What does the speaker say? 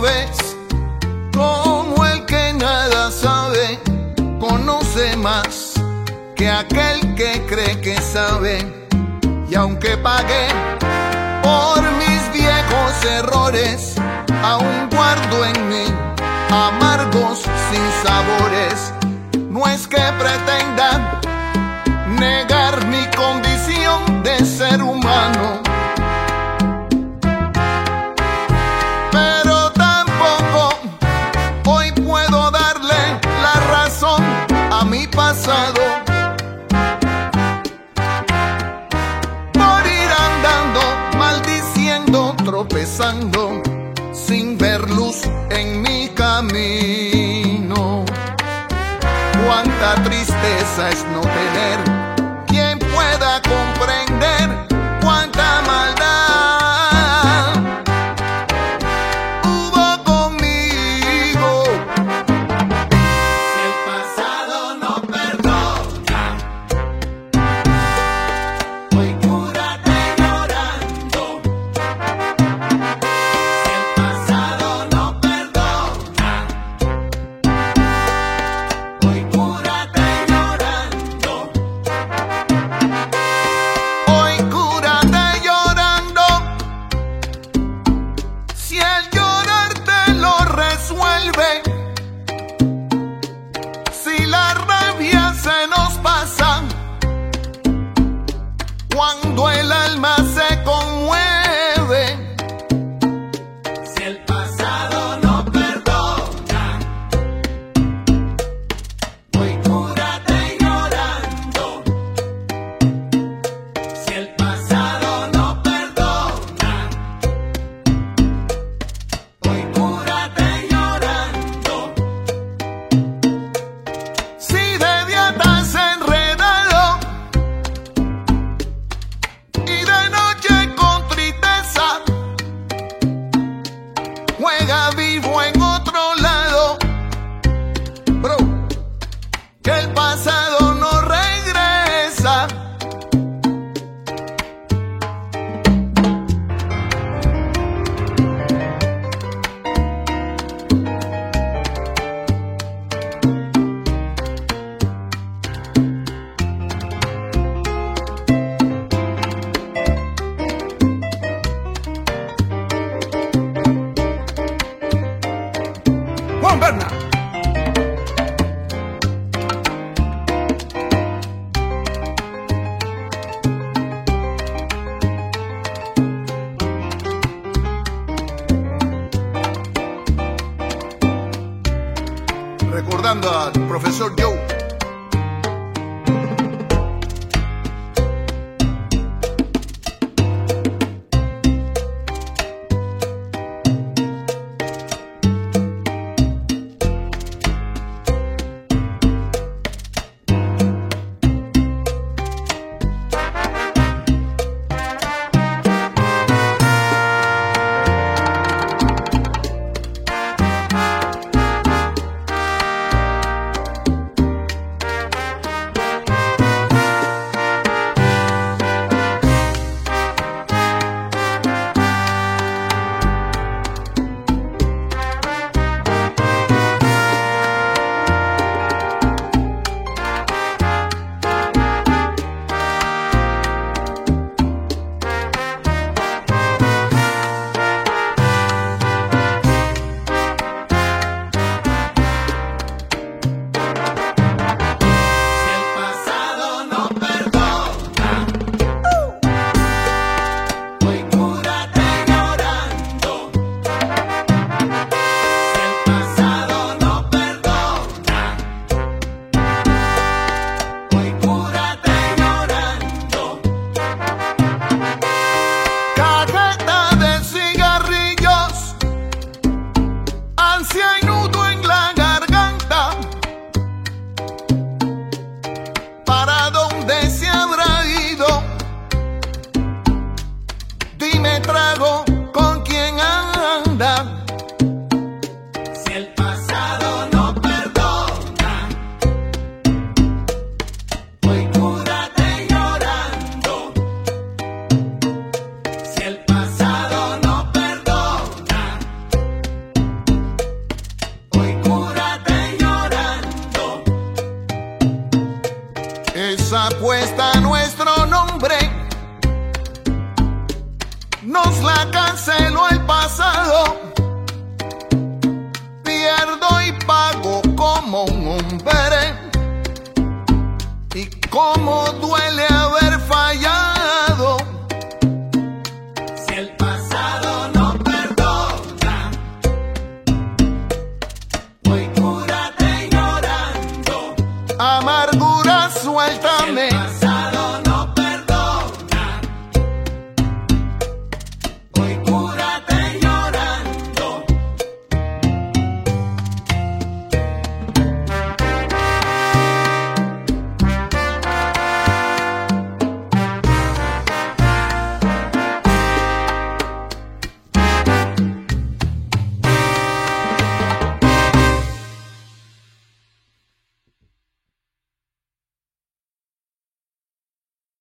ves, como el que nada sabe, conoce más que aquel que cree que sabe. Y aunque pagué por mis viejos errores, aún guardo en mí amargos sinsabores. No es que pretenda negar mi condición de ser humano, pero tampoco hoy puedo darle la razón a mi pasado por ir andando, maldiciendo, tropezando, sin ver luz en mi camino. Cuánta tristeza es no tener quien pueda comprender cuánta maldad hubo conmigo. Si el pasado no perdona, hoy cúrate llorando. Si el pasado no perdona, hoy cúrate llorando. Hoy cúrate llorando. Si el llorar te lo resuelve, si la rabia se nos pasa, cuando el alma se conmueve. Si el pasado no perdona, hoy cúrate llorando. Si el pasado no perdona, hoy cúrate llorando. Si de día estás enredado y de noche con tristeza, juega vivo en otro lado, bro, que el pasado no regresa. Juan Berna. Recordando al profesor Joe.